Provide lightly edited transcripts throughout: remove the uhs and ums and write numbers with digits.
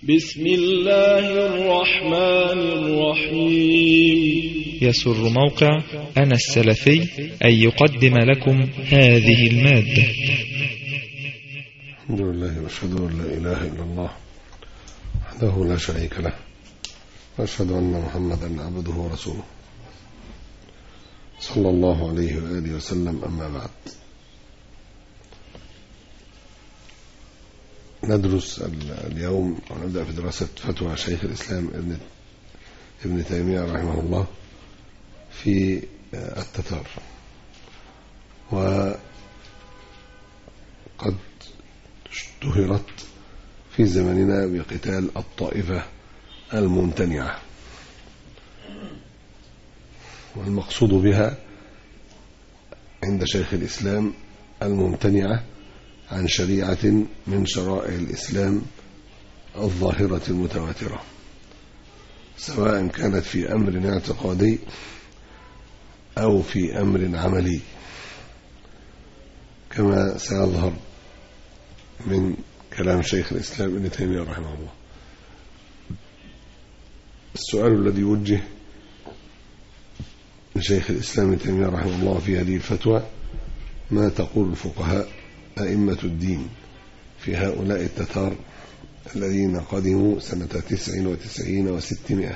بسم الله الرحمن الرحيم. يسر موقع أنا السلفي أن يقدم لكم هذه المادة. الحمد لله وأشهد أن لا إله إلا الله وحده لا شريك له، وأشهد أن محمدا عبده ورسوله صلى الله عليه وآله وسلم. أما بعد، ندرس اليوم ونبدأ في دراسة فتوى شيخ الإسلام ابن تيمية رحمه الله في التتار. وقد اشتهرت في زمننا بقتال الطائفة الممتنعة، والمقصود بها عند شيخ الإسلام الممتنعة عن شريعة من شرائع الإسلام الظاهرة المتواترة، سواء كانت في أمر اعتقادي أو في أمر عملي، كما سيظهر من كلام شيخ الإسلام ابن تيمية رحمه الله. السؤال الذي وجه لشيخ الإسلام ابن تيمية رحمه الله في هذه الفتوى: ما تقول الفقهاء أئمة الدين في هؤلاء التتار الذين قدموا سنة 99 و600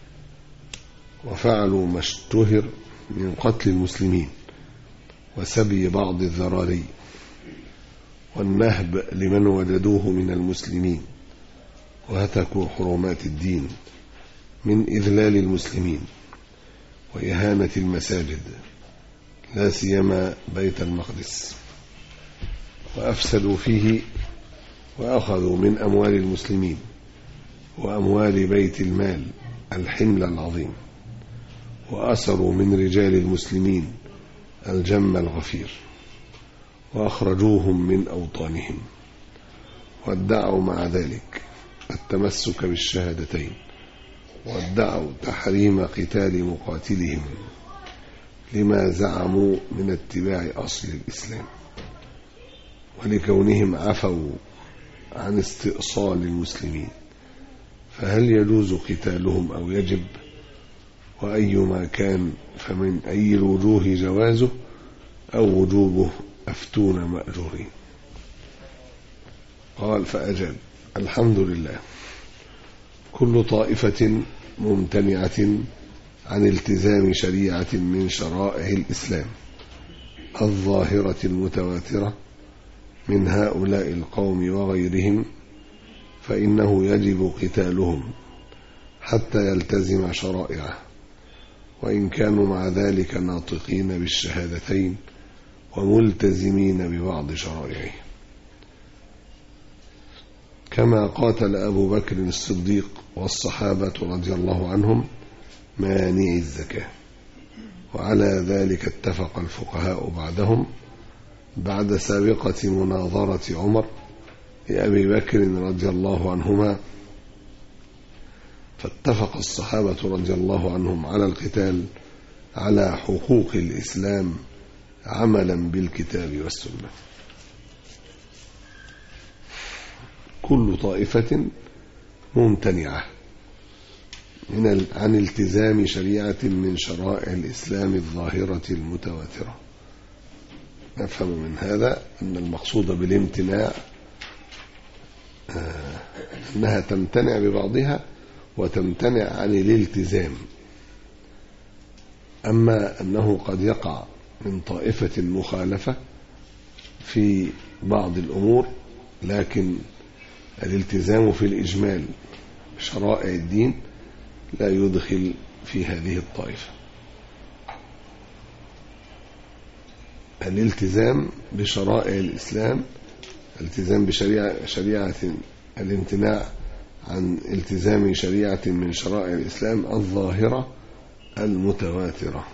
وفعلوا ما اشتهر من قتل المسلمين وسبي بعض الذراري والنهب لمن وجدوه من المسلمين، وهتكوا حرمات الدين من إذلال المسلمين وإهانة المساجد، لا سيما بيت المقدس، وأفسدوا فيه وأخذوا من أموال المسلمين وأموال بيت المال الحمل العظيم، وأسروا من رجال المسلمين الجم الغفير، وأخرجوهم من أوطانهم، وادعوا مع ذلك التمسك بالشهادتين، وادعوا تحريم قتال مقاتلهم لما زعموا من اتباع أصل الإسلام، ولكونهم عفوا عن استئصال المسلمين، فهل يجوز قتالهم أو يجب؟ وأيما كان فمن أي الوجوه جوازه أو وجوبه؟ أفتون مأجورين. قال فأجاب: الحمد لله، كل طائفة ممتنعة عن التزام شريعة من شرائع الإسلام الظاهرة المتواترة من هؤلاء القوم وغيرهم، فإنه يجب قتالهم حتى يلتزم شرائعه، وإن كانوا مع ذلك ناطقين بالشهادتين وملتزمين ببعض شرائعه، كما قاتل أبو بكر الصديق والصحابة رضي الله عنهم مانع الزكاة. وعلى ذلك اتفق الفقهاء بعدهم بعد سابقة مناظرة عمر لأبي بكر رضي الله عنهما، فاتفق الصحابة رضي الله عنهم على القتال على حقوق الإسلام عملا بالكتاب والسنة. كل طائفة ممتنعة عن التزام شريعة من شرائع الإسلام الظاهرة المتواترة. نفهم من هذا أن المقصود بالامتناع أنها تمتنع ببعضها وتمتنع عن الالتزام. أما أنه قد يقع من طائفة مخالفة في بعض الأمور، لكن الالتزام في الإجمال بشرائع الدين لا يدخل في هذه الطائفة. الالتزام بشرائع الإسلام، الالتزام بشريعة الامتناع عن التزام شريعة من شرائع الإسلام الظاهرة المتواترة،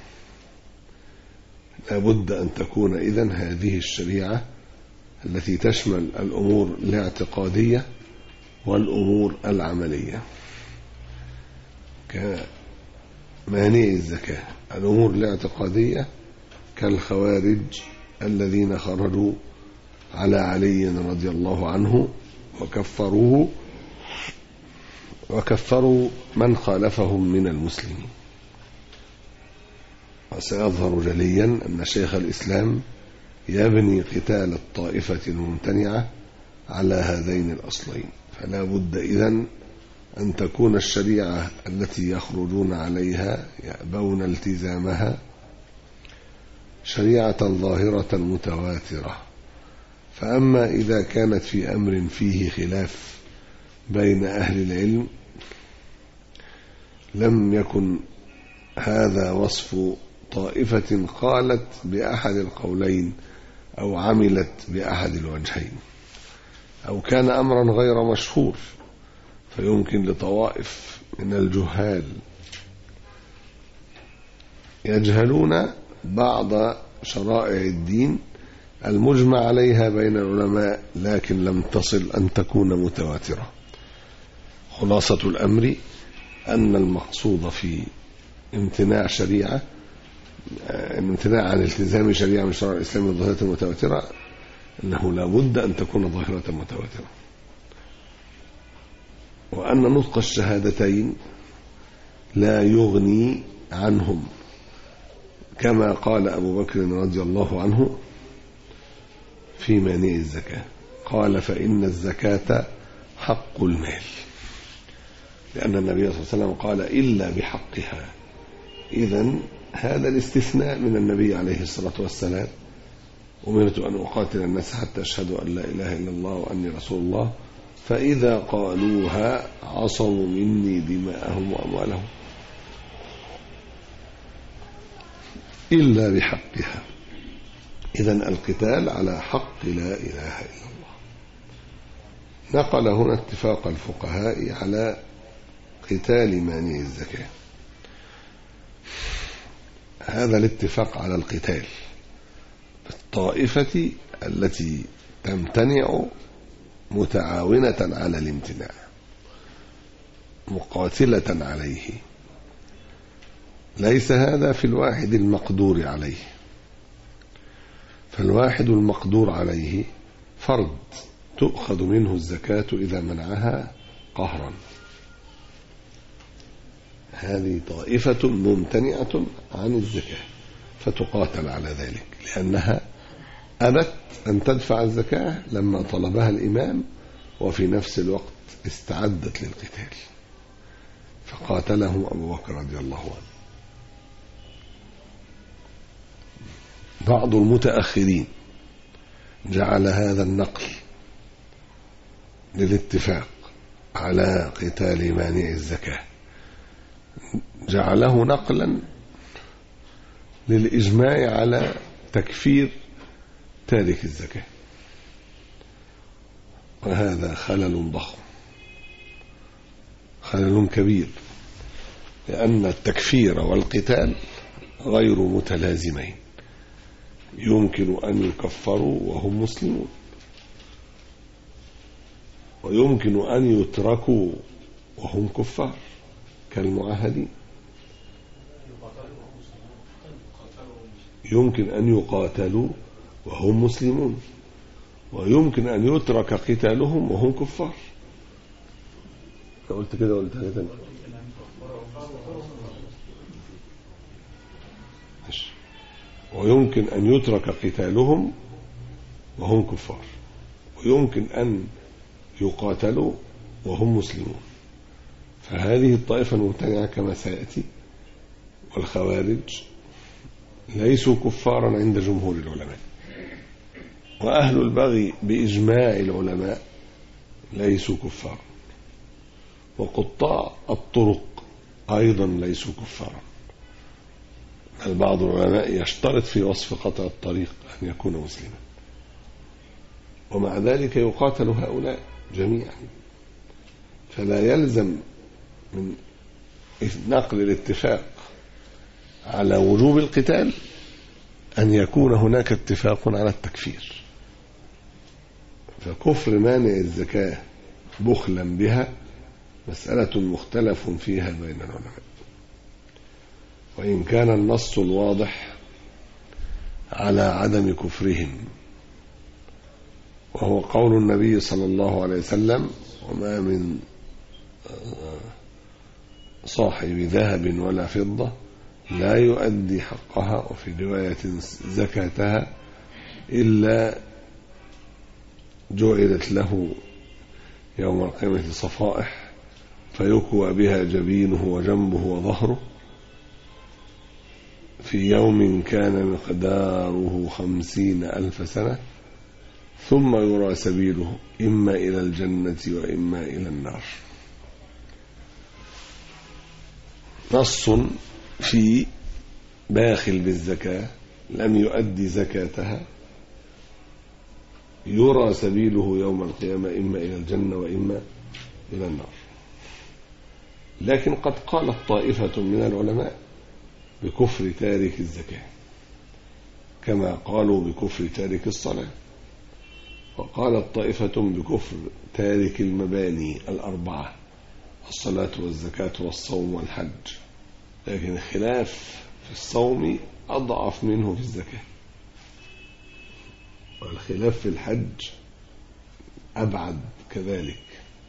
لابد أن تكون إذن هذه الشريعة التي تشمل الأمور الاعتقادية والأمور العملية، كمانع الزكاة. الأمور الاعتقادية كالخوارج الذين خرجوا على علي رضي الله عنه وكفروه وكفروا من خالفهم من المسلمين. وسيظهر جليا أن شيخ الإسلام يبني قتال الطائفة الممتنعة على هذين الأصلين. فلا بد إذن أن تكون الشريعة التي يخرجون عليها يأبون التزامها شريعة ظاهرة متواترة. فأما إذا كانت في أمر فيه خلاف بين أهل العلم لم يكن هذا وصف طائفة قالت بأحد القولين أو عملت بأحد الوجهين، أو كان أمرا غير مشهور فيمكن لطوائف من الجهال يجهلون بعض شرائع الدين المجمع عليها بين العلماء لكن لم تصل أن تكون متواترة. خلاصة الأمر أن المقصود في امتناع شريعة، الامتناع عن التزام شريعة من شرائع الإسلام الظاهرة المتواترة، أنه لا بد أن تكون ظاهرة متواترة، وأن نطق الشهادتين لا يغني عنهم، كما قال أبو بكر رضي الله عنه في مانع الزكاة، قال: فإن الزكاة حق المال، لأن النبي صلى الله عليه وسلم قال: إلا بحقها. إذن هذا الاستثناء من النبي عليه الصلاة والسلام: أمرت أن أقاتل الناس حتى أشهدوا أن لا إله إلا الله وأني رسول الله، فإذا قالوها عصموا مني دماءهم وأموالهم إلا بحقها. إذن القتال على حق لا إله إلا الله. نقل هنا اتفاق الفقهاء على قتال مانع الزكاة. هذا الاتفاق على القتال بالطائفة التي تمتنع متعاونة على الامتناع مقاتلة عليه، ليس هذا في الواحد المقدور عليه، فالواحد المقدور عليه فرد تؤخذ منه الزكاة إذا منعها قهرا. هذه طائفة ممتنعة عن الزكاة فتقاتل على ذلك، لأنها أبت أن تدفع الزكاة لما طلبها الإمام، وفي نفس الوقت استعدت للقتال، فقاتلهم أبو بكر رضي الله عنه. بعض المتأخرين جعل هذا النقل للاتفاق على قتال مانع الزكاة جعله نقلا للإجماع على تكفير تارك الزكاة، وهذا خلل ضخم، خلل كبير، لأن التكفير والقتال غير متلازمين. يمكن أن يكفروا وهم مسلمون، ويمكن أن يتركوا وهم كفار كالمعاهدين. يمكن أن يقاتلوا وهم مسلمون، ويمكن أن يترك قتالهم وهم كفار. قلت كده وقلت كده. ويمكن أن يترك قتالهم وهم كفار، ويمكن أن يقاتلوا وهم مسلمون. فهذه الطائفة الممتنعة كما سيأتي، والخوارج ليسوا كفارا عند جمهور العلماء، وأهل البغي بإجماع العلماء ليسوا كفارا، وقطاع الطرق أيضا ليسوا كفارا، بل بعض العلماء يشترط في وصف قطع الطريق أن يكون مسلما، ومع ذلك يقاتل هؤلاء جميعا. فلا يلزم من نقل الاتفاق على وجوب القتال أن يكون هناك اتفاق على التكفير. فكفر مانع الزكاة بخلا بها مسألة مختلف فيها بين العلماء، وإن كان النص الواضح على عدم كفرهم، وهو قول النبي صلى الله عليه وسلم: وما من صاحب ذهب ولا فضة لا يؤدي حقها، وفي رواية زكاتها، إلا جعلت له يوم القيامة صفائح فيكوى بها جبينه وجنبه وظهره في يوم كان مقداره 50,000 سنة، ثم يرى سبيله إما إلى الجنة وإما إلى النار. نص في باخل بالزكاة لم يؤدي زكاتها يرى سبيله يوم القيامة إما إلى الجنة وإما إلى النار. لكن قد قالت طائفة من العلماء بكفر تارك الزكاة، كما قالوا بكفر تارك الصلاة، وقالت طائفة بكفر تارك المباني الأربعة: الصلاة والزكاة والصوم والحج. لكن الخلاف في الصوم أضعف منه في الزكاة، والخلاف في الحج أبعد كذلك،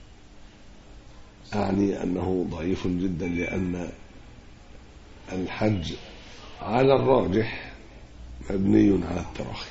أعني أنه ضعيف جدا، لأن الحج على الراجح مبني على التراخي،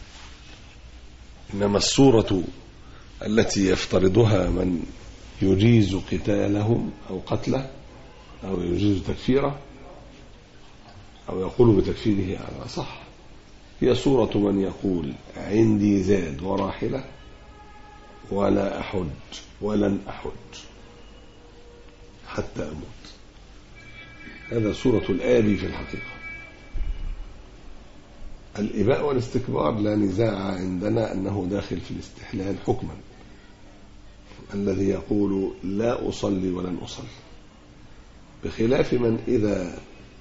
إنما الصورة التي يفترضها من يجيز قتالهم أو قتله أو يجيز تكفيره أو يقول بتكفيره على صح، هي صورة من يقول: عندي زاد وراحلة ولا أحج ولن أحج حتى أموت. هذا صورة الآبي في الحقيقة. الإباء والاستكبار لا نزاع عندنا أنه داخل في الاستحلال حكما، الذي يقول: لا أصلي ولن أصلي، بخلاف من إذا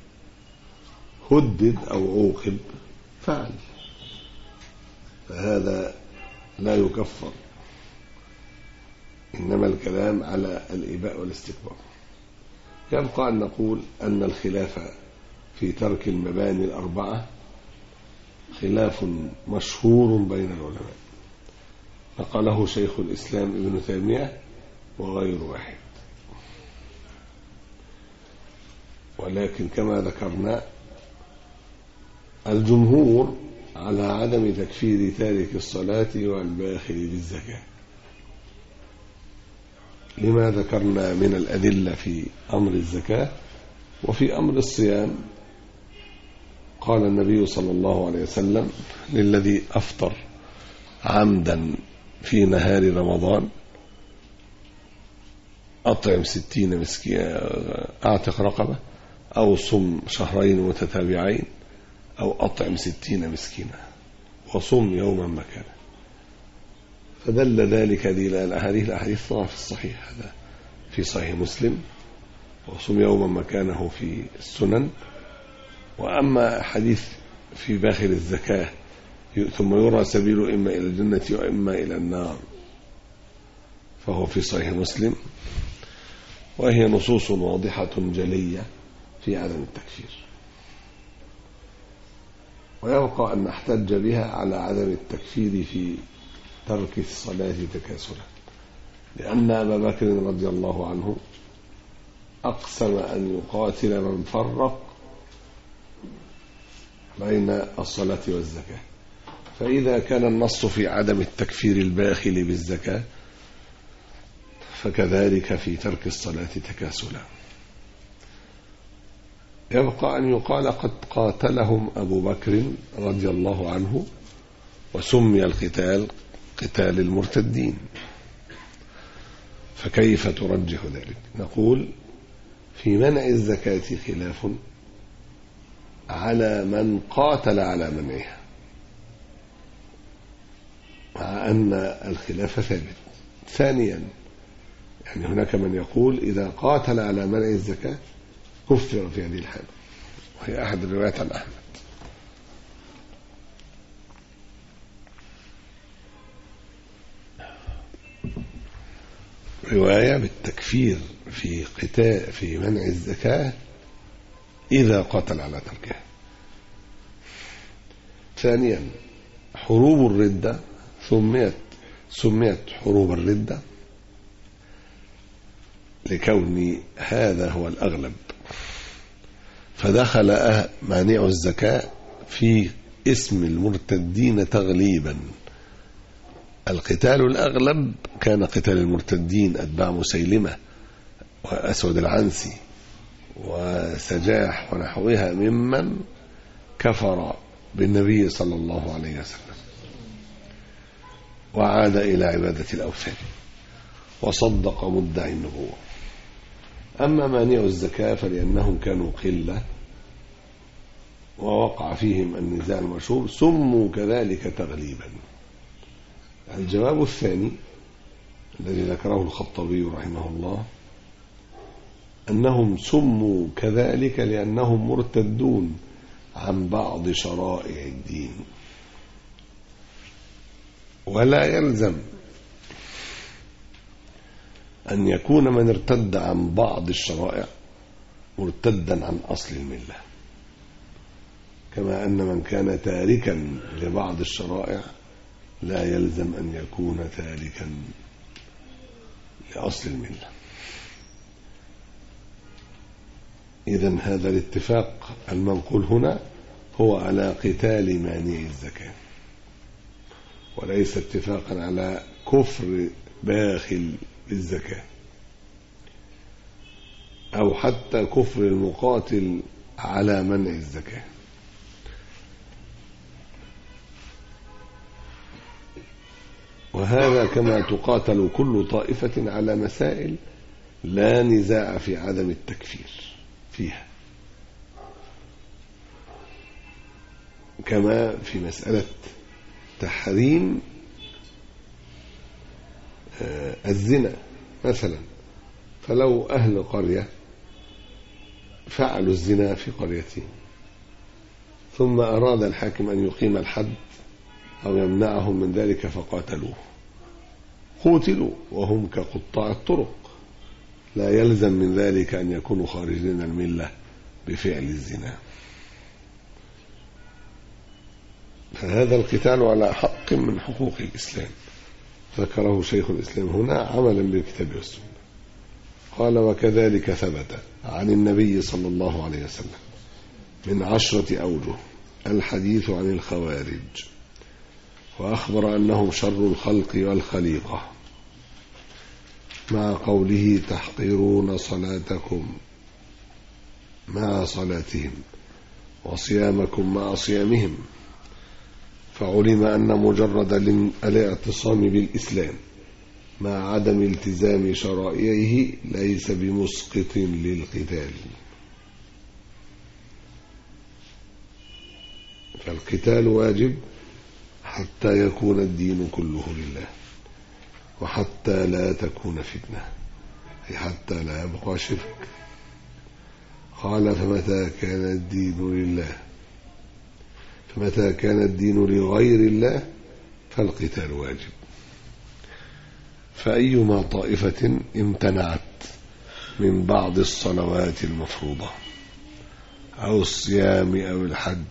هدد أو عوقب فعل، فهذا لا يكفر، إنما الكلام على الإباء والاستكبار. يبقى أن نقول أن الخلاف في ترك المباني الأربعة خلاف مشهور بين العلماء، نقله شيخ الإسلام ابن تيمية وغير واحد. ولكن كما ذكرنا الجمهور على عدم تكفير تارك الصلاة والباخل بالزكاة، لما ذكرنا من الأدلة في أمر الزكاة. وفي أمر الصيام قال النبي صلى الله عليه وسلم للذي أفطر عمدا في نهار رمضان: أطعم 60 مسكينا، أعتق رقبة، أو صم شهرين متتابعين، أو أطعم 60 مسكينا، وصم يوما مكانه. فدل ذلك هذه الأحاديث في الصحيح، هذا في صحيح مسلم، وصم يوما مكانه في السنن. وأما حديث في باخل الزكاة: ثم يرى سبيله إما إلى الجنة وإما إلى النار، فهو في صحيح مسلم، وهي نصوص واضحة جلية في عدم التكفير. ويبقى أن نحتج بها على عدم التكفير في ترك الصلاة تكاسلا، لأن أبا بكر رضي الله عنه أقسم أن يقاتل من فرق بين الصلاة والزكاة. فإذا كان النص في عدم التكفير الباخل بالزكاة، فكذلك في ترك الصلاة تكاسلا. يبقى أن يقال: قد قاتلهم أبو بكر رضي الله عنه، وسمي القتال قتال المرتدين، فكيف ترجح ذلك؟ نقول: في منع الزكاة خلاف على من قاتل على منعها، مع أن الخلاف ثابت. ثانيا، يعني هناك من يقول إذا قاتل على منع الزكاة كفر في هذه الحالة، وهي أحد الروايات عن أحمد. رواية بالتكفير في منع الزكاة إذا قاتل على تركها. ثانيا، حروب الردة سميت حروب الردة لكون هذا هو الأغلب، فدخل مانع الزكاة في اسم المرتدين تغليبا. القتال الأغلب كان قتال المرتدين أتباع مسيلمة وأسود العنسي وسجاح ونحوها ممن كفر بالنبي صلى الله عليه وسلم وعاد إلى عبادة الأوثان وصدق مدعي النبوة. أما مانع الزكاة فلأنهم كانوا قلة ووقع فيهم النزاع المشهور سموا كذلك تغليبا. الجواب الثاني الذي ذكره الخطبي رحمه الله أنهم سموا كذلك لأنهم مرتدون عن بعض شرائع الدين، ولا يلزم أن يكون من ارتد عن بعض الشرائع مرتدا عن أصل الملة، كما أن من كان تاركا لبعض الشرائع لا يلزم أن يكون تاركا لأصل الملة. إذن هذا الاتفاق المنقول هنا هو على قتال مانع الزكاة، وليس اتفاقا على كفر باخل بالزكاة أو حتى كفر المقاتل على منع الزكاة. وهذا كما تقاتل كل طائفة على مسائل لا نزاع في عدم التكفير فيها، كما في مسألة تحريم الزنا مثلا. فلو أهل قرية فعلوا الزنا في قريتهم ثم أراد الحاكم أن يقيم الحد أو يمنعهم من ذلك فقاتلوه، قتلوا وهم كقطاع الطرق، لا يلزم من ذلك أن يكونوا خارجين الملة بفعل الزنا. فهذا القتال على حق من حقوق الإسلام ذكره شيخ الإسلام هنا عملا بالكتاب والسنة. قال: وكذلك ثبت عن النبي صلى الله عليه وسلم من 10 أوجه الحديث عن الخوارج، وأخبر أنهم شر الخلق والخليقة، مع قوله: تحقرون صلاتكم مع صلاتهم وصيامكم مع صيامهم. فعلم أن مجرد الاعتصام بالإسلام مع عدم التزام شرائعه ليس بمسقط للقتال، فالقتال واجب حتى يكون الدين كله لله، وحتى لا تكون فتنة، أي حتى لا يبقى شرك. قال: فمتى كان الدين لغير الله فالقتال واجب. فأيما طائفة امتنعت من بعض الصلوات المفروضة أو الصيام أو الحج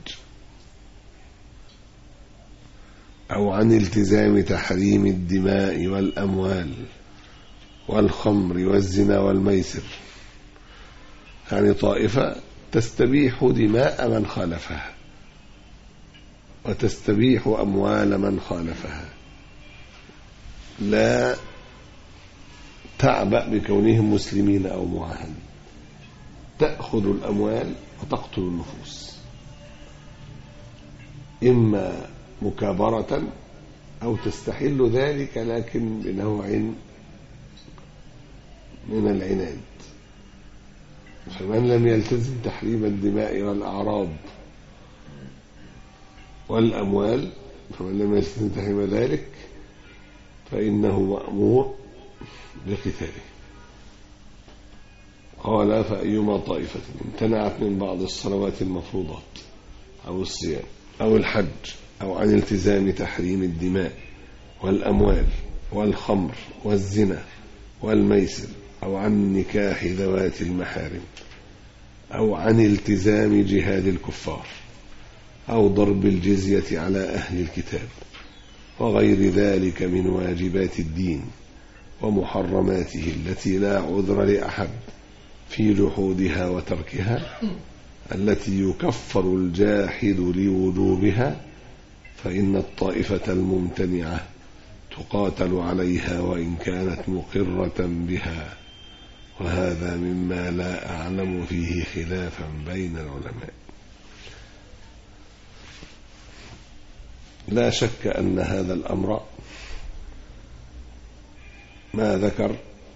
أو عن التزام تحريم الدماء والأموال والخمر والزنا والميسر، يعني طائفة تستبيح دماء من خالفها وتستبيح أموال من خالفها، لا تعبأ بكونهم مسلمين أو معاهدين، تأخذ الأموال وتقتل النفوس، إما مكابرة أو تستحل ذلك لكن بنوع من العناد. فمن لم يلتزم تحريم الدماء والأعراض والأموال، فمن لم يلتزم تحريم ذلك فإنه مأمور بقتاله. قال: فأيما طائفة امتنعت من بعض الصلوات المفروضات أو الصيام أو الحج أو عن التزام تحريم الدماء والأموال والخمر والزنا والميسر أو عن نكاح ذوات المحارم أو عن التزام جهاد الكفار أو ضرب الجزية على أهل الكتاب وغير ذلك من واجبات الدين ومحرماته التي لا عذر لأحد في جحودها وتركها، التي يكفر الجاحد لوجوبها، فإن الطائفة الممتنعة تقاتل عليها وإن كانت مقرة بها، وهذا مما لا أعلم فيه خلافا بين العلماء. لا شك أن هذا الأمر ما ذكر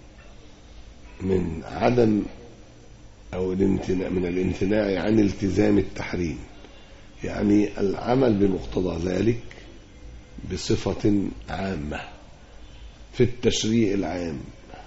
من عدم أو من الامتناع عن التزام التحريم، يعني العمل بمقتضى ذلك بصفة عامة في التشريع العام،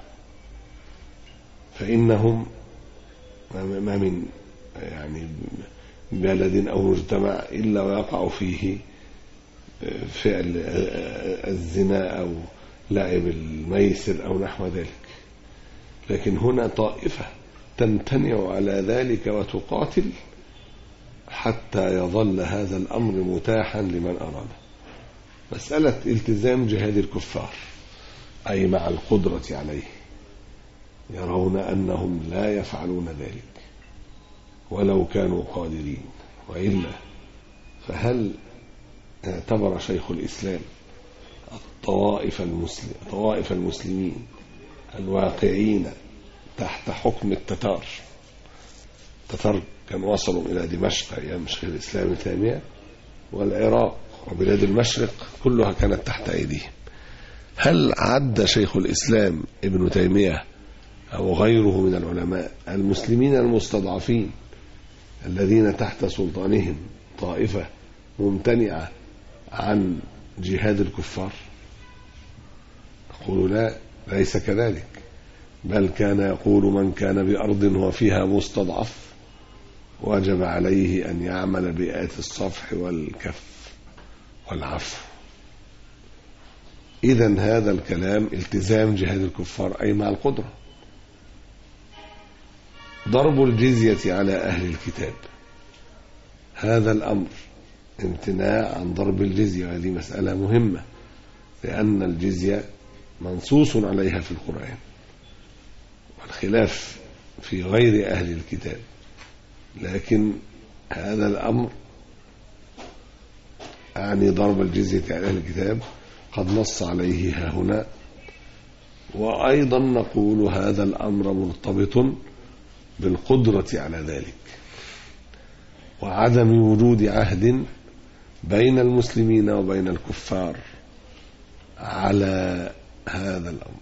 فإنهم ما من يعني بلد أو مجتمع إلا ويقع فيه فعل الزنا أو لعب الميسر أو نحو ذلك، لكن هنا طائفة تمتنع على ذلك وتقاتل حتى يظل هذا الأمر متاحا لمن أراده. مسألة التزام جهاد الكفار أي مع القدرة عليه، يرون أنهم لا يفعلون ذلك ولو كانوا قادرين، وإلا فهل اعتبر شيخ الإسلام طوائف المسلمين الواقعين تحت حكم التتار كانوا وصلوا إلى دمشق أيام شيخ الإسلام ابن تيمية، والعراق وبلاد المشرق كلها كانت تحت أيديهم، هل عد شيخ الإسلام ابن تيمية أو غيره من العلماء المسلمين المستضعفين الذين تحت سلطانهم طائفة ممتنعة عن جهاد الكفار؟ يقول لا، ليس كذلك، بل كان يقول من كان بأرض وفيها مستضعف وجب عليه أن يعمل بآيات الصفح والكف والعفو. إذن هذا الكلام التزام جهاد الكفار أي مع القدرة. ضرب الجزية على أهل الكتاب، هذا الأمر امتناع عن ضرب الجزية، وهذه مسألة مهمة لأن الجزية منصوص عليها في القرآن، والخلاف في غير أهل الكتاب، لكن هذا الأمر يعني ضرب الجزية على أهل الكتاب قد نص عليه ها هنا. وأيضا نقول هذا الأمر مرتبط بالقدرة على ذلك وعدم وجود عهد بين المسلمين وبين الكفار على هذا الأمر.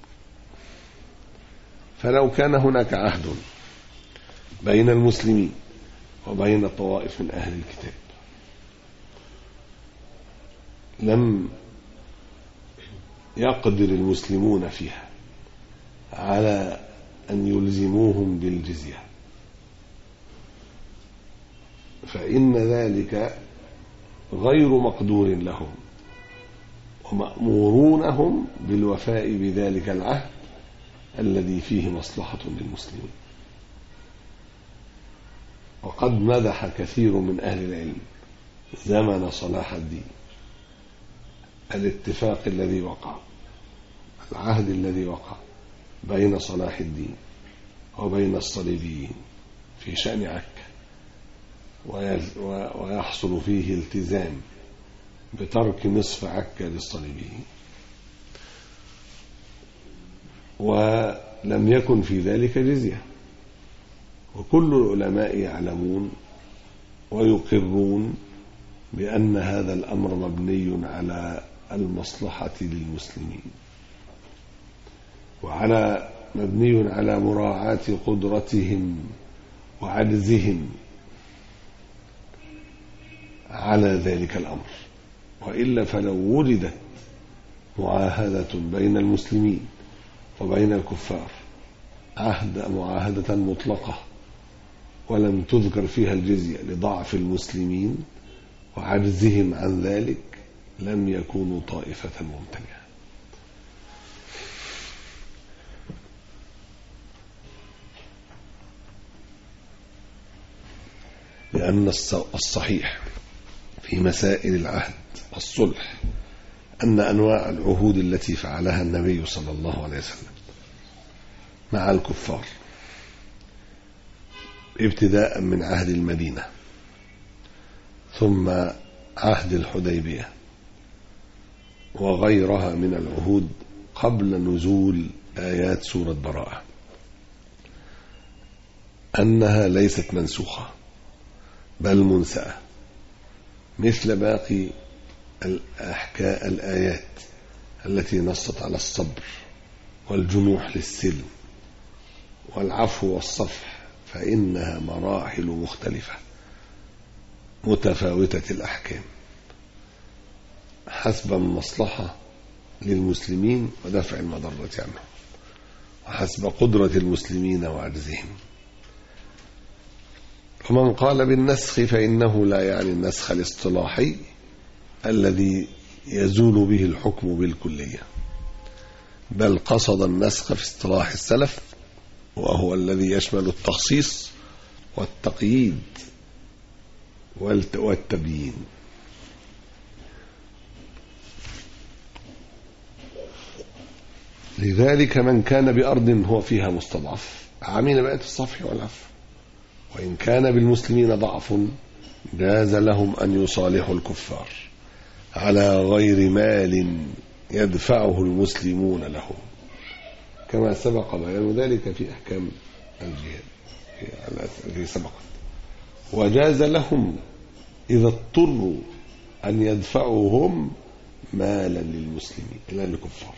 فلو كان هناك عهد بين المسلمين وبين طوائف من أهل الكتاب لم يقدر المسلمون فيها على أن يلزموهم بالجزية، فإن ذلك غير مقدور لهم، ومأمورونهم بالوفاء بذلك العهد الذي فيه مصلحة للمسلمين. وقد مدح كثير من أهل العلم زمن صلاح الدين الاتفاق الذي وقع، العهد الذي وقع بين صلاح الدين وبين الصليبيين في شأن عكا، ويحصل فيه التزام بترك نصف عكا للصليبيين، ولم يكن في ذلك جزية. وكل العلماء يعلمون ويقرون بأن هذا الأمر مبني على المصلحة للمسلمين، وعلى مبني على مراعاة قدرتهم وعجزهم على ذلك الأمر، وإلا فلو وجدت معاهدة بين المسلمين وبين الكفار معاهدة مطلقة ولم تذكر فيها الجزية لضعف المسلمين وعجزهم عن ذلك لم يكونوا طائفة ممتنعة. لأن الصحيح في مسائل العهد والصلح أن أنواع العهود التي فعلها النبي صلى الله عليه وسلم مع الكفار ابتداء من عهد المدينة ثم عهد الحديبية وغيرها من العهود قبل نزول آيات سورة براءة أنها ليست منسوخة بل منسأة مثل باقي الآيات التي نصت على الصبر والجنوح للسلم والعفو والصفح، فإنها مراحل مختلفة متفاوتة الأحكام حسب المصلحة للمسلمين ودفع المضرة عنهم وحسب قدرة المسلمين وعجزهم. ومن قال بالنسخ فإنه لا يعني النسخ الاصطلاحي الذي يزول به الحكم بالكلية، بل قصد النسخ في اصطلاح السلف وهو الذي يشمل التخصيص والتقييد والتبيين. لذلك من كان بأرض هو فيها مستضعف عمل بآيات الصفح والعفو، وإن كان بالمسلمين ضعف جاز لهم أن يصالحوا الكفار على غير مال يدفعه المسلمون لهم، كما سبق بيان ذلك في أحكام الجهاد التي سبقت. وجاز لهم إذا اضطروا أن يدفعوهم مالا للمسلمين إلى الكفار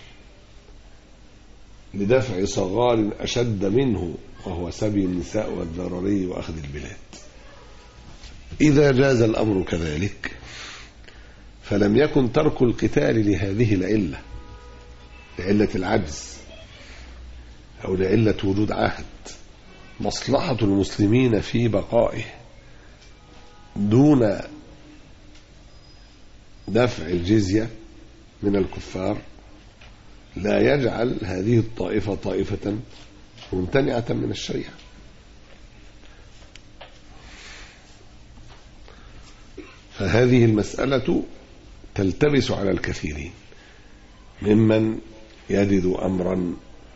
لدفع صغار أشد منه وهو سبي النساء والذراري وأخذ البلاد. إذا جاز الأمر كذلك فلم يكن ترك القتال لهذه العلة، لعلة العجز أو لعلة وجود عهد، مصلحة المسلمين في بقائه دون دفع الجزية من الكفار لا يجعل هذه الطائفة طائفة ممتنعة من الشريعة. فهذه المسألة تلتبس على الكثيرين ممن يجد أمرا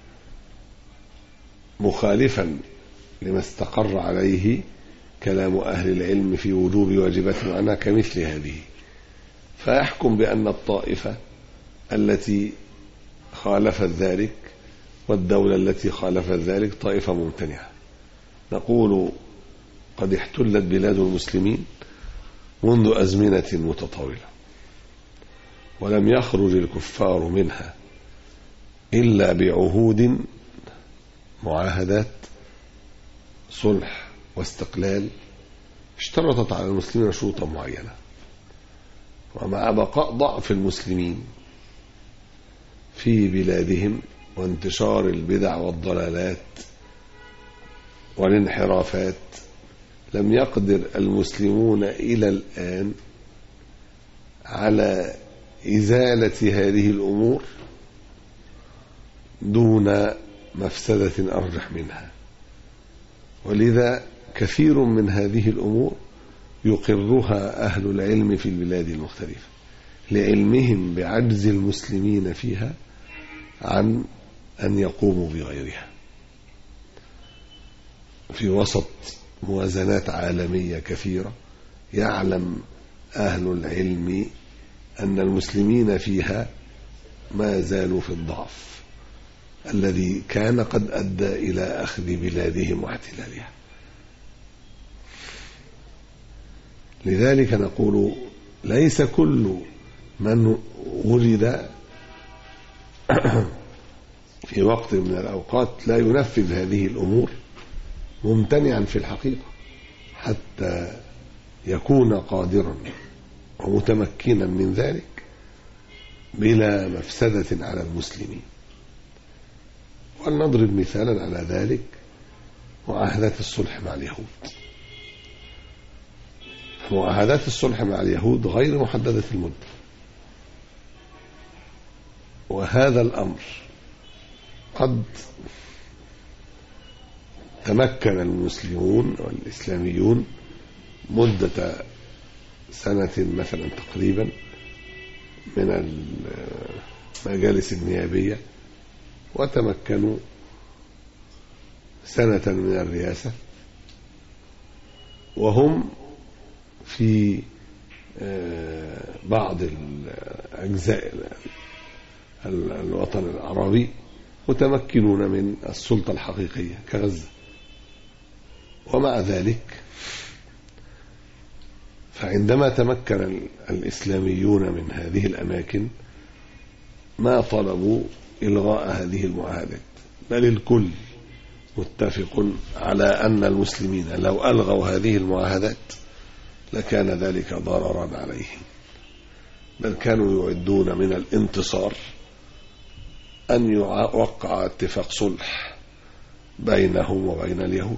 مخالفا لما استقر عليه كلام أهل العلم في وجوب واجبات معينة كمثل هذه، فيحكم بأن الطائفة التي خالفت ذلك والدولة التي خالفت ذلك طائفة ممتنعة. نقول قد احتلت بلاد المسلمين منذ أزمنة متطاولة ولم يخرج الكفار منها إلا بعهود معاهدات صلح واستقلال اشترطت على المسلمين شروطا معينة. ومع بقاء ضعف المسلمين في بلادهم وانتشار البدع والضلالات والانحرافات لم يقدر المسلمون إلى الآن على إزالة هذه الأمور دون مفسدة أرجح منها، ولذا كثير من هذه الأمور يقرها أهل العلم في البلاد المختلفة لعلمهم بعجز المسلمين فيها عن أن يقوموا بغيرها. في وسط موازنات عالمية كثيرة يعلم أهل العلم أن المسلمين فيها ما زالوا في الضعف الذي كان قد أدى إلى أخذ بلادهم واحتلالها. لذلك نقول ليس كل من ولد في وقت من الأوقات لا ينفذ هذه الأمور ممتنعا في الحقيقة حتى يكون قادرا ومتمكنا من ذلك بلا مفسدة على المسلمين. ولنضرب مثالا على ذلك معاهدات الصلح مع اليهود. معاهدات الصلح مع اليهود غير محددة المدة، وهذا الأمر قد تمكن المسلمون والإسلاميون مدة سنة مثلا تقريبا من المجالس النيابية وتمكنوا سنة من الرئاسة، وهم في بعض الأجزاء الوطن العربي متمكنون من السلطة الحقيقية كغزة. ومع ذلك فعندما تمكن الإسلاميون من هذه الأماكن ما طلبوا إلغاء هذه المعاهدات، بل الكل متفق على أن المسلمين لو ألغوا هذه المعاهدات لكان ذلك ضررا عليهم، بل كانوا يعدون من الانتصار أن يوقع اتفاق صلح بينهم وبين اليهود.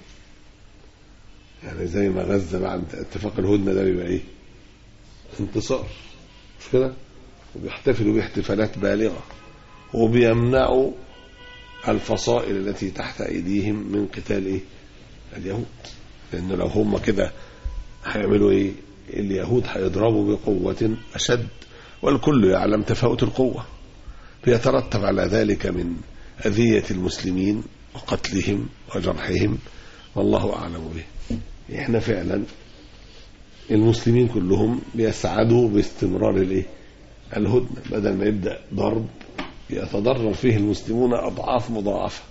يعني زي ما غزة بعد اتفاق الهدنة ده بيبقى ايه؟ انتصار، مش كده؟ وبيحتفلوا باحتفالات بالغة وبيمنعوا الفصائل التي تحت ايديهم من قتال ايه؟ اليهود. لان لو هم كده هيعملوا ايه؟ اليهود هيضربوا بقوة اشد، والكل يعلم تفاوت القوة، بيترتب على ذلك من اذية المسلمين وقتلهم وجرحهم، والله اعلم به. احنا فعلا المسلمين كلهم بيسعدوا باستمرار الايه؟ الهدنة، بدل ما يبدأ ضرب يتضرر فيه المسلمون اضعاف مضاعفة.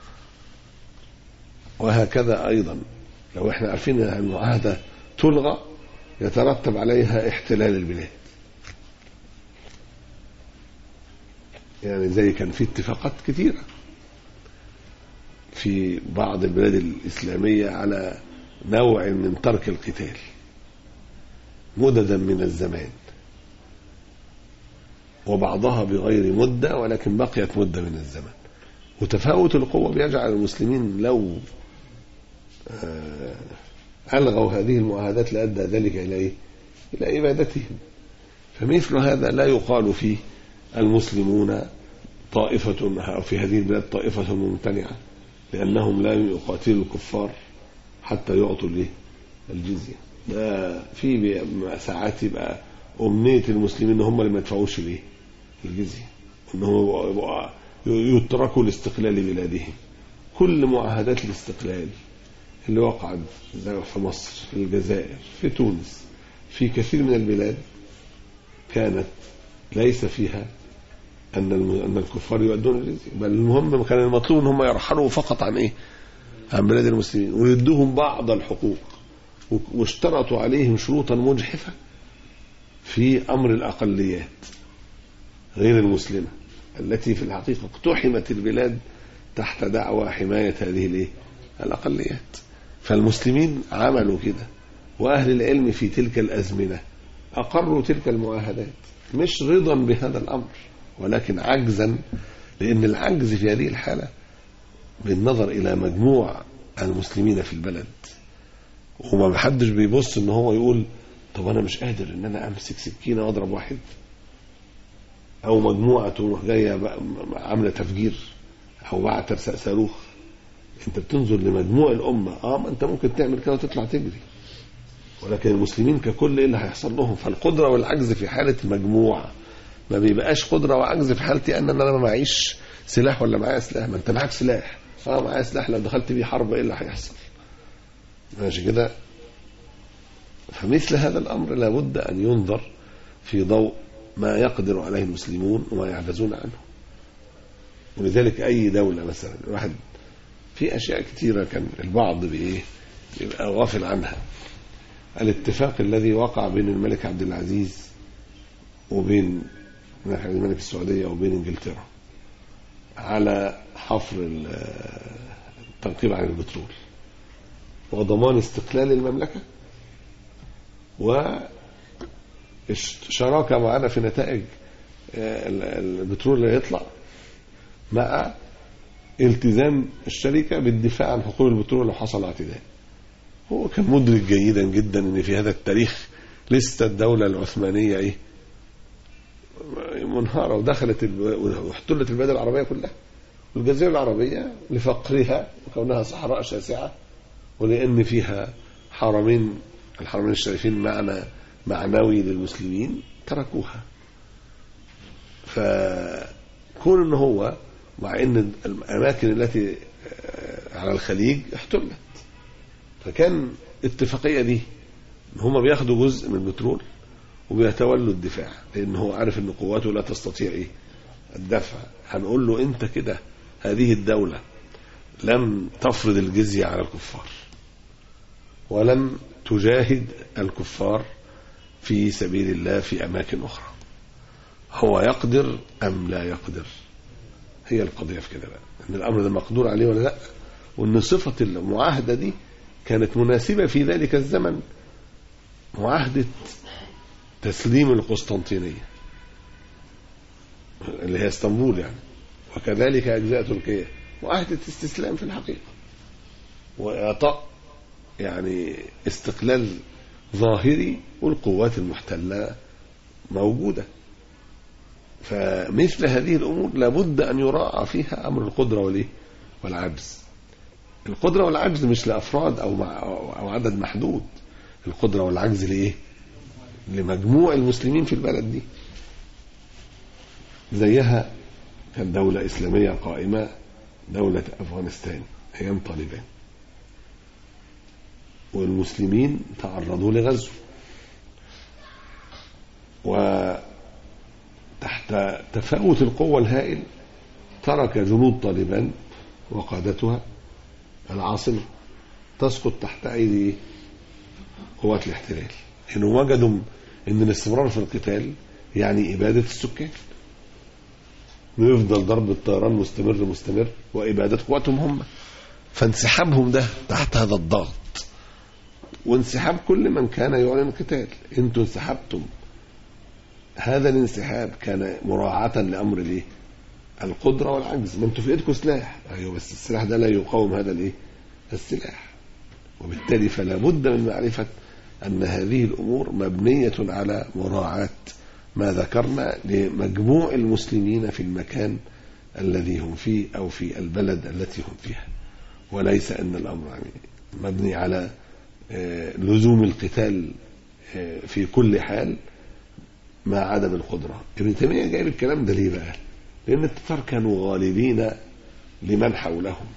وهكذا ايضا لو احنا عارفين ان المعاهدة تلغى يترتب عليها احتلال البلاد. يعني زي كان في اتفاقات كثيرة في بعض البلاد الإسلامية على نوع من ترك القتال مددا من الزمان، وبعضها بغير مدة ولكن بقيت مدة من الزمن. وتفاوت القوة بيجعل المسلمين لو ألغوا هذه المعاهدات لأدى ذلك إلى إبادتهم. فمثل هذا لا يقال فيه المسلمون طائفة، أو في هذه البلاد طائفة ممتنعة لأنهم لا يقاتلوا الكفار حتى يعطوا الجزية. ده في ساعات يبقى أمنية المسلمين إن هم اللي ما يدفعوش الجزية، إنهم يتركوا لاستقلال بلادهم. كل معاهدات الاستقلال اللي وقعت في مصر، في الجزائر، في تونس، في كثير من البلاد كانت ليس فيها أن الكفار يؤدون الجزية، بل المهم كان المطلوب أن هم يرحلوا فقط عن بلاد المسلمين ويدوهم بعض الحقوق، واشترطوا عليهم شروطا مجحفة في أمر الأقليات غير المسلمة التي في الحقيقة اقتحمت البلاد تحت دعوى حماية هذه الأقليات. فالمسلمين عملوا كده، وأهل العلم في تلك الأزمنة أقروا تلك المعاهدات، مش رضا بهذا الأمر ولكن عجزا، لأن العجز في هذه الحالة بالنظر إلى مجموع المسلمين في البلد، وما محدش بيبص إن هو يقول طب أنا مش قادر إن أنا أمسك سكينة وأضرب واحد، أو مجموعة تروح جاية عاملة تفجير أو بعت صاروخ. أنت بتنظر لمجموع الأمة، ما أنت ممكن تعمل كده وتطلع تجري، ولكن المسلمين ككل إيه اللي هيحصل لهم؟ فالقدرة والعجز في حالة مجموعة، ما بيبقاش قدرة وعجز في حالتي أن أنا ما معيش سلاح ولا معايا سلاح. ما أنت معاك سلاح، معايا سلاح، لو دخلت بيه حرب إيه اللي هيحصل؟ ماشي كده. فمثل هذا الأمر لابد أن ينظر في ضوء ما يقدر عليه المسلمون وما يعجزون عنه. ولذلك أي دولة مثلا الواحد في أشياء كثيرة كان البعض بيبقى غافل عنها. الاتفاق الذي وقع بين الملك عبد العزيز وبين الملك السعودية وبين انجلترا على حفر التنقيب عن البترول وضمان استقلال المملكة، وشراكة معنا في نتائج البترول اللي يطلع، مع التزام الشركة بالدفاع عن حقوق البترول لو حصل اعتداء. هو كان مدرك جيدا جدا ان في هذا التاريخ لسه الدولة العثمانية منهارة، ودخلت واحتلت البلاد العربية كلها، والجزيرة العربية لفقرها وكونها صحراء شاسعة، ولأن فيها حرمين، الحرمين الشريفين معنوي للمسلمين، تركوها فكون ان هو مع ان الاماكن التي على الخليج احتلت، فكان الاتفاقية دي ان هم بياخدوا جزء من البترول وبيتولوا الدفاع، لان هو عارف ان قواته لا تستطيع ايه الدفع. هنقول له انت كده هذه الدولة لم تفرض الجزية على الكفار ولم تجاهد الكفار في سبيل الله في أماكن أخرى، هو يقدر أم لا يقدر؟ هي القضية في كده بقى، أن الأمر ده مقدور عليه ولا لا، وأن صفة المعاهدة دي كانت مناسبة في ذلك الزمن، معاهدة تسليم القسطنطينية اللي هي اسطنبول يعني، وكذلك أجزاء تركيا، معاهدة استسلام في الحقيقة وإعطاء يعني استقلال ظاهري، والقوات المحتلة موجودة. فمثل هذه الأمور لابد أن يراعى فيها أمر القدرة والعجز. القدرة والعجز مش لأفراد أو عدد محدود، القدرة والعجز لإيه؟ لمجموع المسلمين في البلد دي. زيها كان دولة إسلامية قائمة، دولة أفغانستان أيام طالبان، والمسلمين تعرضوا لغزو، وتحت تفاوت القوة الهائل ترك جنود طالبان وقادتها العاصمة تسقط تحت أيدي قوات الاحتلال، لأنهم وجدوا أن الاستمرار في القتال يعني إبادة السكان، ويفضل ضرب الطيران مستمر وإبادة قواتهم هم. فانسحابهم ده تحت هذا الضغط، وانسحاب كل من كان يعلن القتال، انتوا انسحبتم، هذا الانسحاب كان مراعاة لأمر الايه؟ القدرة والعجز. ما انتوا في ايدكم سلاح، ايوه بس السلاح ده لا يقاوم هذا الايه؟ السلاح. وبالتالي فلا بد من معرفة أن هذه الأمور مبنية على مراعاة ما ذكرنا لمجموع المسلمين في المكان الذي هم فيه أو في البلد التي هم فيها، وليس أن الأمر مبني على لزوم القتال في كل حال مع عدم القدرة. ابن تيمية جايب الكلام ده ليه بقى؟ لأن التتار كانوا غالبين لمن حولهم،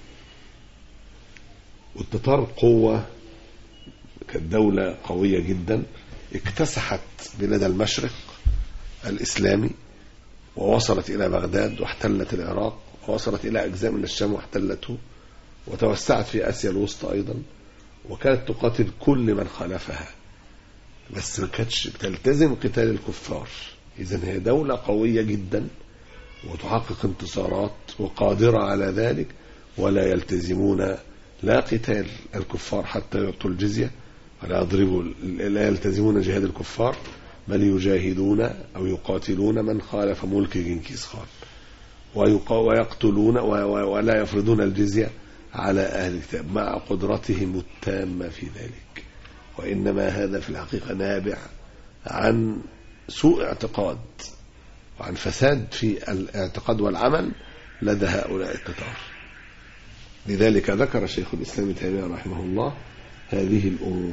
والتتار قوة، كانت دولة قوية جدا، اكتسحت بلاد المشرق الإسلامي ووصلت إلى بغداد واحتلت العراق، ووصلت إلى أجزاء من الشام واحتلته، وتوسعت في آسيا الوسطى أيضا، وكانت تقاتل كل من خالفها، بس ما كانتش بتلتزم قتال الكفار. إذن هي دولة قوية جدا وتحقق انتصارات وقادرة على ذلك، ولا يلتزمون لا قتال الكفار حتى يعطوا الجزية، لا يلتزمون جهاد الكفار، بل يجاهدون أو يقاتلون من خالف ملك جنكيز خان، ويقتلون ولا يفرضون الجزية على أهل الكتاب مع قدرتهم التامة في ذلك. وإنما هذا في الحقيقة نابع عن سوء اعتقاد وعن فساد في الاعتقاد والعمل لدى هؤلاء التتار. لذلك ذكر شيخ الإسلام ابن تيمية رحمه الله هذه الأمور،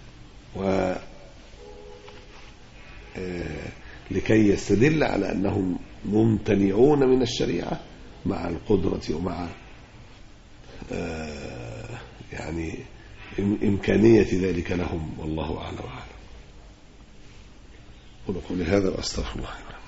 لكي يستدل على أنهم ممتنعون من الشريعة مع القدرة ومع يعني إمكانية ذلك لهم، والله أعلم وأعلم. قل قولي هذا وأستغفر الله.